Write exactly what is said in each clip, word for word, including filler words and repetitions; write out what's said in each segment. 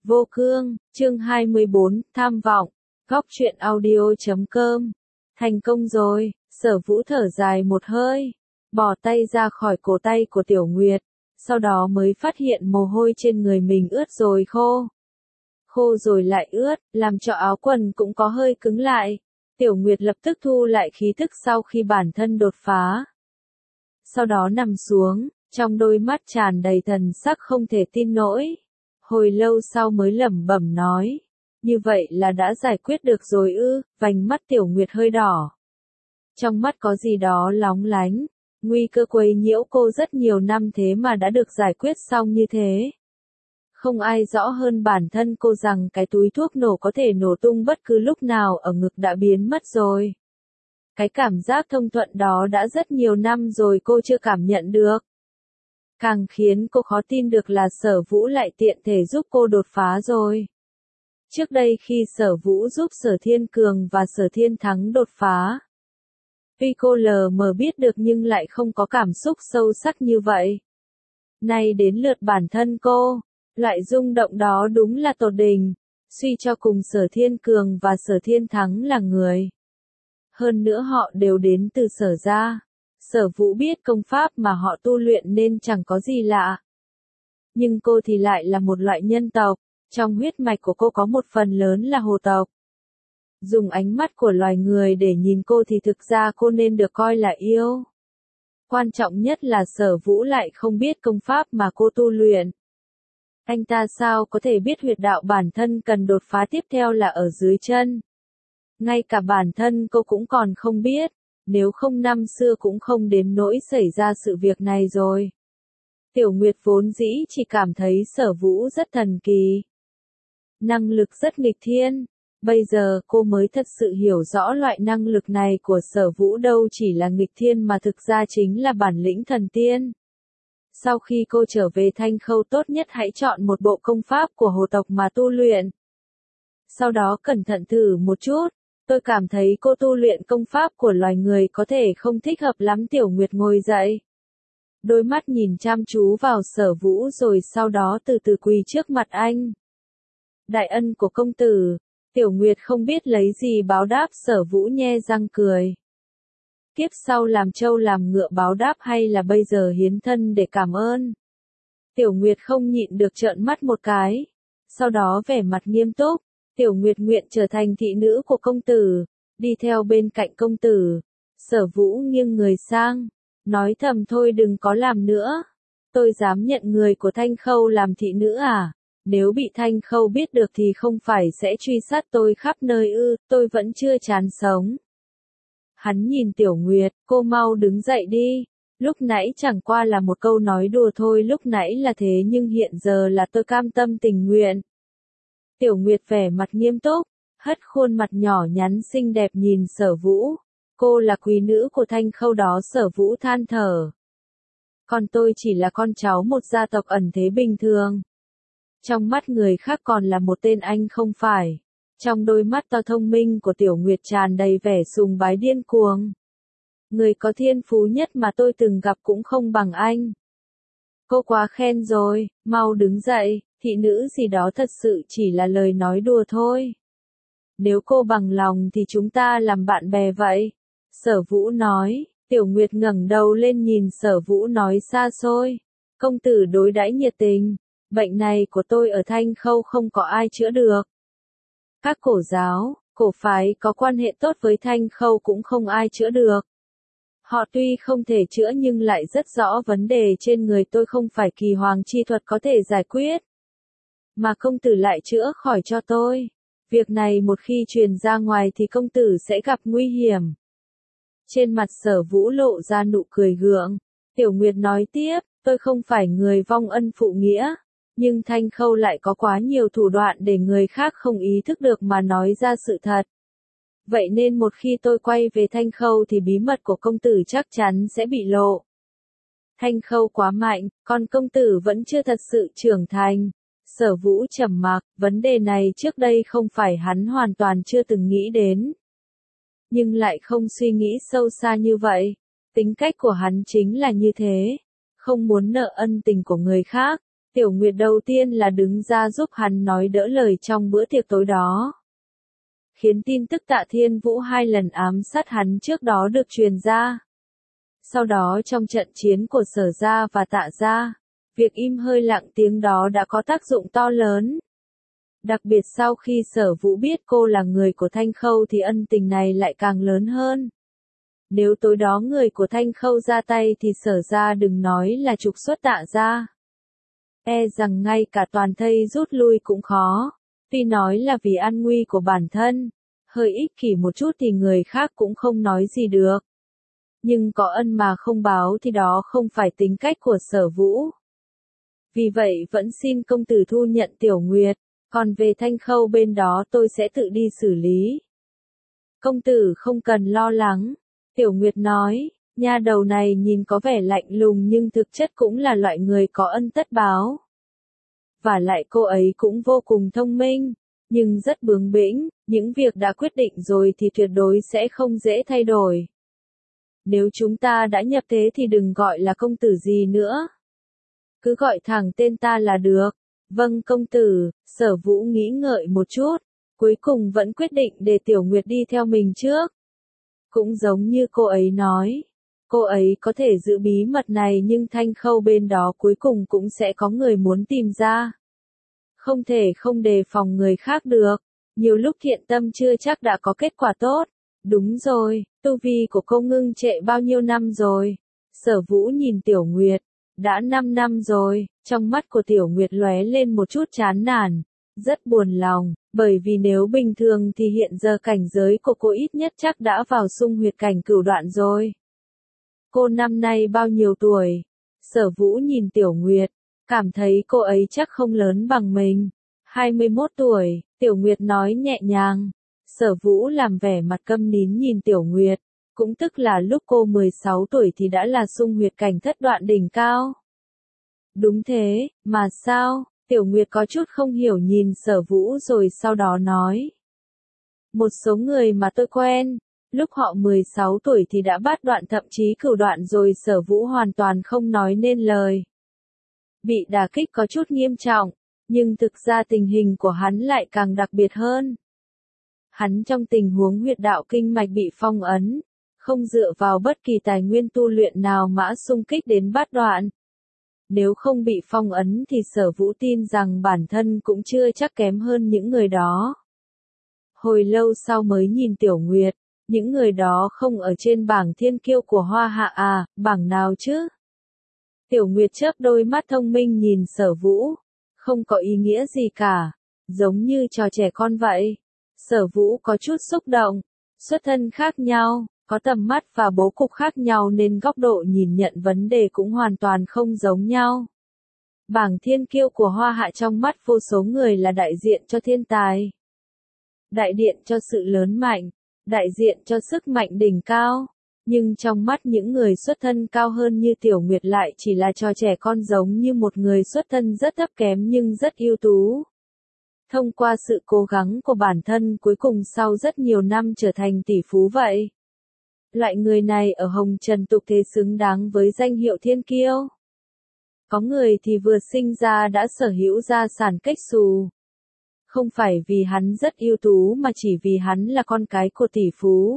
Vô cương, chương hai mươi bốn, tham vọng, góc truyện audio chấm com. Thành công rồi, Sở Vũ thở dài một hơi, bỏ tay ra khỏi cổ tay của Tiểu Nguyệt, sau đó mới phát hiện mồ hôi trên người mình ướt rồi khô. Khô rồi lại ướt, làm cho áo quần cũng có hơi cứng lại. Tiểu Nguyệt lập tức thu lại khí tức sau khi bản thân đột phá. Sau đó nằm xuống, trong đôi mắt tràn đầy thần sắc không thể tin nổi. Hồi lâu sau mới lẩm bẩm nói, như vậy là đã giải quyết được rồi ư? Vành mắt Tiểu Nguyệt hơi đỏ. Trong mắt có gì đó lóng lánh, nguy cơ quấy nhiễu cô rất nhiều năm thế mà đã được giải quyết xong như thế. Không ai rõ hơn bản thân cô rằng cái túi thuốc nổ có thể nổ tung bất cứ lúc nào ở ngực đã biến mất rồi. Cái cảm giác thông thuận đó đã rất nhiều năm rồi cô chưa cảm nhận được. Càng khiến cô khó tin được là Sở Vũ lại tiện thể giúp cô đột phá rồi. Trước đây khi Sở Vũ giúp Sở Thiên Cường và Sở Thiên Thắng đột phá, tuy cô lờ mờ biết được nhưng lại không có cảm xúc sâu sắc như vậy. Nay đến lượt bản thân cô, loại rung động đó đúng là tột đỉnh, suy cho cùng Sở Thiên Cường và Sở Thiên Thắng là người. Hơn nữa họ đều đến từ Sở gia. Sở Vũ biết công pháp mà họ tu luyện nên chẳng có gì lạ. Nhưng cô thì lại là một loại nhân tộc, trong huyết mạch của cô có một phần lớn là hồ tộc. Dùng ánh mắt của loài người để nhìn cô thì thực ra cô nên được coi là yêu. Quan trọng nhất là Sở Vũ lại không biết công pháp mà cô tu luyện. Anh ta sao có thể biết huyệt đạo bản thân cần đột phá tiếp theo là ở dưới chân? Ngay cả bản thân cô cũng còn không biết. Nếu không năm xưa cũng không đến nỗi xảy ra sự việc này rồi. Tiểu Nguyệt vốn dĩ chỉ cảm thấy Sở Vũ rất thần kỳ. Năng lực rất nghịch thiên. Bây giờ cô mới thật sự hiểu rõ loại năng lực này của Sở Vũ đâu chỉ là nghịch thiên mà thực ra chính là bản lĩnh thần tiên. Sau khi cô trở về Thanh Khâu tốt nhất hãy chọn một bộ công pháp của hồ tộc mà tu luyện. Sau đó cẩn thận thử một chút. Tôi cảm thấy cô tu luyện công pháp của loài người có thể không thích hợp lắm. Tiểu Nguyệt ngồi dậy. Đôi mắt nhìn chăm chú vào Sở Vũ rồi sau đó từ từ quỳ trước mặt anh. Đại ân của công tử. Tiểu Nguyệt không biết lấy gì báo đáp. Sở Vũ nhe răng cười. Kiếp sau làm trâu làm ngựa báo đáp hay là bây giờ hiến thân để cảm ơn? Tiểu Nguyệt không nhịn được trợn mắt một cái. Sau đó vẻ mặt nghiêm túc. Tiểu Nguyệt nguyện trở thành thị nữ của công tử, đi theo bên cạnh công tử. Sở Vũ nghiêng người sang, nói thầm thôi đừng có làm nữa. Tôi dám nhận người của Thanh Khâu làm thị nữ à? Nếu bị Thanh Khâu biết được thì không phải sẽ truy sát tôi khắp nơi ư? Tôi vẫn chưa chán sống. Hắn nhìn Tiểu Nguyệt, cô mau đứng dậy đi. Lúc nãy chẳng qua là một câu nói đùa thôi, lúc nãy là thế nhưng hiện giờ là tôi cam tâm tình nguyện. Tiểu Nguyệt vẻ mặt nghiêm túc, hất khuôn mặt nhỏ nhắn xinh đẹp nhìn Sở Vũ. Cô là quý nữ của Thanh Khâu đó. Sở Vũ than thở. Còn tôi chỉ là con cháu một gia tộc ẩn thế bình thường. Trong mắt người khác còn là một tên anh không phải. Trong đôi mắt to thông minh của Tiểu Nguyệt tràn đầy vẻ sùng bái điên cuồng. Người có thiên phú nhất mà tôi từng gặp cũng không bằng anh. Cô quá khen rồi, mau đứng dậy. Thị nữ gì đó thật sự chỉ là lời nói đùa thôi. Nếu cô bằng lòng thì chúng ta làm bạn bè vậy. Sở Vũ nói. Tiểu Nguyệt ngẩng đầu lên nhìn Sở Vũ nói xa xôi. Công tử đối đãi nhiệt tình. Bệnh này của tôi ở Thanh Khâu không có ai chữa được. Các cổ giáo, cổ phái có quan hệ tốt với Thanh Khâu cũng không ai chữa được. Họ tuy không thể chữa nhưng lại rất rõ vấn đề trên người tôi không phải kỳ hoàng chi thuật có thể giải quyết. Mà công tử lại chữa khỏi cho tôi. Việc này một khi truyền ra ngoài thì công tử sẽ gặp nguy hiểm. Trên mặt Sở Vũ lộ ra nụ cười gượng. Tiểu Nguyệt nói tiếp, tôi không phải người vong ân phụ nghĩa. Nhưng Thanh Khâu lại có quá nhiều thủ đoạn để người khác không ý thức được mà nói ra sự thật. Vậy nên một khi tôi quay về Thanh Khâu thì bí mật của công tử chắc chắn sẽ bị lộ. Thanh Khâu quá mạnh, còn công tử vẫn chưa thật sự trưởng thành. Sở Vũ trầm mặc, vấn đề này trước đây không phải hắn hoàn toàn chưa từng nghĩ đến. Nhưng lại không suy nghĩ sâu xa như vậy. Tính cách của hắn chính là như thế. Không muốn nợ ân tình của người khác. Tiểu Nguyệt đầu tiên là đứng ra giúp hắn nói đỡ lời trong bữa tiệc tối đó. Khiến tin tức Tạ Thiên Vũ hai lần ám sát hắn trước đó được truyền ra. Sau đó trong trận chiến của Sở gia và Tạ gia, việc im hơi lặng tiếng đó đã có tác dụng to lớn. Đặc biệt sau khi Sở Vũ biết cô là người của Thanh Khâu thì ân tình này lại càng lớn hơn. Nếu tối đó người của Thanh Khâu ra tay thì Sở gia đừng nói là trục xuất Tạ gia. E rằng ngay cả toàn thây rút lui cũng khó. Tuy nói là vì an nguy của bản thân, hơi ích kỷ một chút thì người khác cũng không nói gì được. Nhưng có ân mà không báo thì đó không phải tính cách của Sở Vũ. Vì vậy vẫn xin công tử thu nhận Tiểu Nguyệt, còn về Thanh Khâu bên đó tôi sẽ tự đi xử lý. Công tử không cần lo lắng, Tiểu Nguyệt nói, nha đầu này nhìn có vẻ lạnh lùng nhưng thực chất cũng là loại người có ân tất báo. Và lại cô ấy cũng vô cùng thông minh, nhưng rất bướng bỉnh, những việc đã quyết định rồi thì tuyệt đối sẽ không dễ thay đổi. Nếu chúng ta đã nhập thế thì đừng gọi là công tử gì nữa. Cứ gọi thẳng tên ta là được. Vâng công tử, Sở Vũ nghĩ ngợi một chút, cuối cùng vẫn quyết định để Tiểu Nguyệt đi theo mình trước. Cũng giống như cô ấy nói, cô ấy có thể giữ bí mật này nhưng Thanh Khâu bên đó cuối cùng cũng sẽ có người muốn tìm ra. Không thể không đề phòng người khác được, nhiều lúc thiện tâm chưa chắc đã có kết quả tốt. Đúng rồi, tu vi của cô ngưng trệ bao nhiêu năm rồi? Sở Vũ nhìn Tiểu Nguyệt, đã năm năm rồi, trong mắt của Tiểu Nguyệt lóe lên một chút chán nản, rất buồn lòng, bởi vì nếu bình thường thì hiện giờ cảnh giới của cô ít nhất chắc đã vào xung huyệt cảnh cửu đoạn rồi. Cô năm nay bao nhiêu tuổi? Sở Vũ nhìn Tiểu Nguyệt, cảm thấy cô ấy chắc không lớn bằng mình. hai mươi mốt tuổi, Tiểu Nguyệt nói nhẹ nhàng. Sở Vũ làm vẻ mặt câm nín nhìn Tiểu Nguyệt, cũng tức là lúc cô mười sáu tuổi thì đã là xung huyệt cảnh thất đoạn đỉnh cao. Đúng thế, mà sao? Tiểu Nguyệt có chút không hiểu nhìn Sở Vũ rồi sau đó nói. Một số người mà tôi quen, lúc họ mười sáu tuổi thì đã bát đoạn thậm chí cửu đoạn rồi. Sở Vũ hoàn toàn không nói nên lời. Bị đả kích có chút nghiêm trọng, nhưng thực ra tình hình của hắn lại càng đặc biệt hơn. Hắn trong tình huống huyệt đạo kinh mạch bị phong ấn, không dựa vào bất kỳ tài nguyên tu luyện nào mã xung kích đến bát đoạn. Nếu không bị phong ấn thì Sở Vũ tin rằng bản thân cũng chưa chắc kém hơn những người đó. Hồi lâu sau mới nhìn Tiểu Nguyệt, những người đó không ở trên bảng thiên kiêu của Hoa Hạ à, bảng nào chứ? Tiểu Nguyệt chớp đôi mắt thông minh nhìn Sở Vũ, không có ý nghĩa gì cả, giống như trò trẻ con vậy. Sở Vũ có chút xúc động, xuất thân khác nhau, có tầm mắt và bố cục khác nhau nên góc độ nhìn nhận vấn đề cũng hoàn toàn không giống nhau. Bảng thiên kiêu của Hoa Hạ trong mắt vô số người là đại diện cho thiên tài, đại diện cho sự lớn mạnh, đại diện cho sức mạnh đỉnh cao. Nhưng trong mắt những người xuất thân cao hơn như Tiểu Nguyệt lại chỉ là trò trẻ con giống như một người xuất thân rất thấp kém nhưng rất ưu tú. Thông qua sự cố gắng của bản thân cuối cùng sau rất nhiều năm trở thành tỷ phú vậy. Loại người này ở hồng trần tục thế xứng đáng với danh hiệu thiên kiêu. Có người thì vừa sinh ra đã sở hữu gia sản cách xù. Không phải vì hắn rất ưu tú mà chỉ vì hắn là con cái của tỷ phú.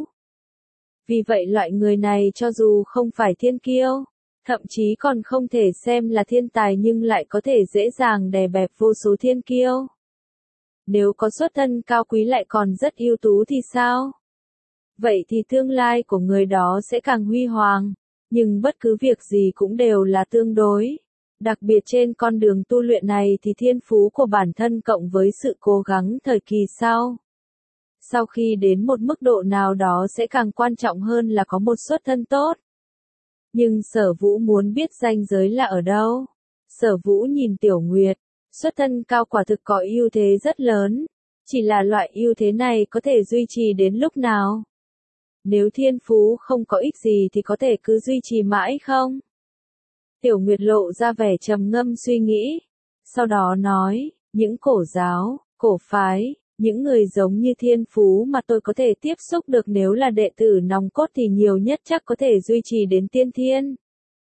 Vì vậy loại người này cho dù không phải thiên kiêu, thậm chí còn không thể xem là thiên tài nhưng lại có thể dễ dàng đè bẹp vô số thiên kiêu. Nếu có xuất thân cao quý lại còn rất ưu tú thì sao? Vậy thì tương lai của người đó sẽ càng huy hoàng, nhưng bất cứ việc gì cũng đều là tương đối. Đặc biệt trên con đường tu luyện này thì thiên phú của bản thân cộng với sự cố gắng thời kỳ sau. Sau khi đến một mức độ nào đó sẽ càng quan trọng hơn là có một xuất thân tốt. Nhưng Sở Vũ muốn biết ranh giới là ở đâu. Sở Vũ nhìn Tiểu Nguyệt, xuất thân cao quả thực có ưu thế rất lớn, chỉ là loại ưu thế này có thể duy trì đến lúc nào? Nếu thiên phú không có ích gì thì có thể cứ duy trì mãi không? Tiểu Nguyệt lộ ra vẻ trầm ngâm suy nghĩ, sau đó nói, những cổ giáo, cổ phái, những người giống như thiên phú mà tôi có thể tiếp xúc được nếu là đệ tử nòng cốt thì nhiều nhất chắc có thể duy trì đến tiên thiên.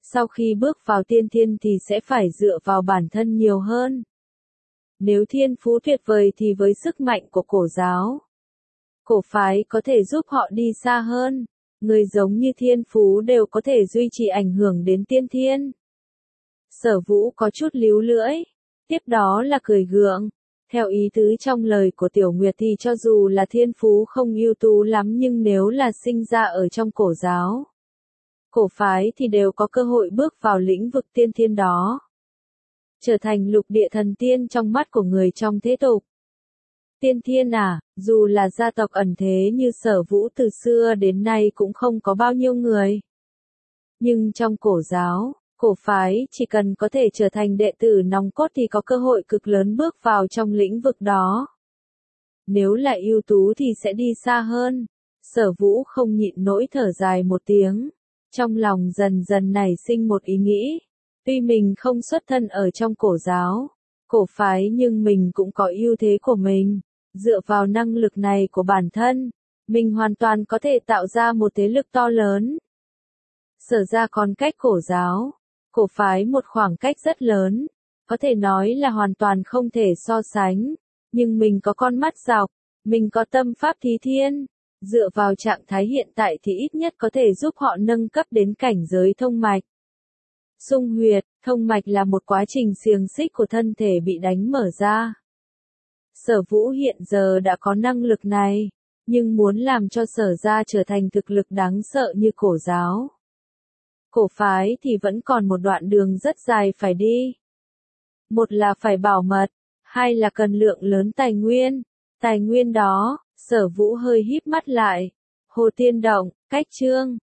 Sau khi bước vào tiên thiên thì sẽ phải dựa vào bản thân nhiều hơn. Nếu thiên phú tuyệt vời thì với sức mạnh của cổ giáo, cổ phái có thể giúp họ đi xa hơn. Người giống như thiên phú đều có thể duy trì ảnh hưởng đến tiên thiên. Sở Vũ có chút líu lưỡi, tiếp đó là cười gượng. Theo ý tứ trong lời của Tiểu Nguyệt thì cho dù là thiên phú không ưu tú lắm nhưng nếu là sinh ra ở trong cổ giáo, cổ phái thì đều có cơ hội bước vào lĩnh vực tiên thiên đó. Trở thành lục địa thần tiên trong mắt của người trong thế tục. Tiên thiên à, dù là gia tộc ẩn thế như Sở Vũ từ xưa đến nay cũng không có bao nhiêu người. Nhưng trong cổ giáo, cổ phái chỉ cần có thể trở thành đệ tử nòng cốt thì có cơ hội cực lớn bước vào trong lĩnh vực đó. Nếu là ưu tú thì sẽ đi xa hơn. Sở Vũ không nhịn nỗi thở dài một tiếng. Trong lòng dần dần nảy sinh một ý nghĩ. Tuy mình không xuất thân ở trong cổ giáo, cổ phái nhưng mình cũng có ưu thế của mình. Dựa vào năng lực này của bản thân, mình hoàn toàn có thể tạo ra một thế lực to lớn. Sở ra còn cách cổ giáo, cổ phái một khoảng cách rất lớn, có thể nói là hoàn toàn không thể so sánh. Nhưng mình có con mắt dọc, mình có tâm pháp thí thiên. Dựa vào trạng thái hiện tại thì ít nhất có thể giúp họ nâng cấp đến cảnh giới thông mạch. Xung huyệt, thông mạch là một quá trình xiềng xích của thân thể bị đánh mở ra. Sở Vũ hiện giờ đã có năng lực này, nhưng muốn làm cho Sở ra trở thành thực lực đáng sợ như cổ giáo, cổ phái thì vẫn còn một đoạn đường rất dài phải đi. Một là phải bảo mật, hai là cần lượng lớn tài nguyên. Tài nguyên đó, Sở Vũ hơi híp mắt lại. Hồ Tiên Động, cách chương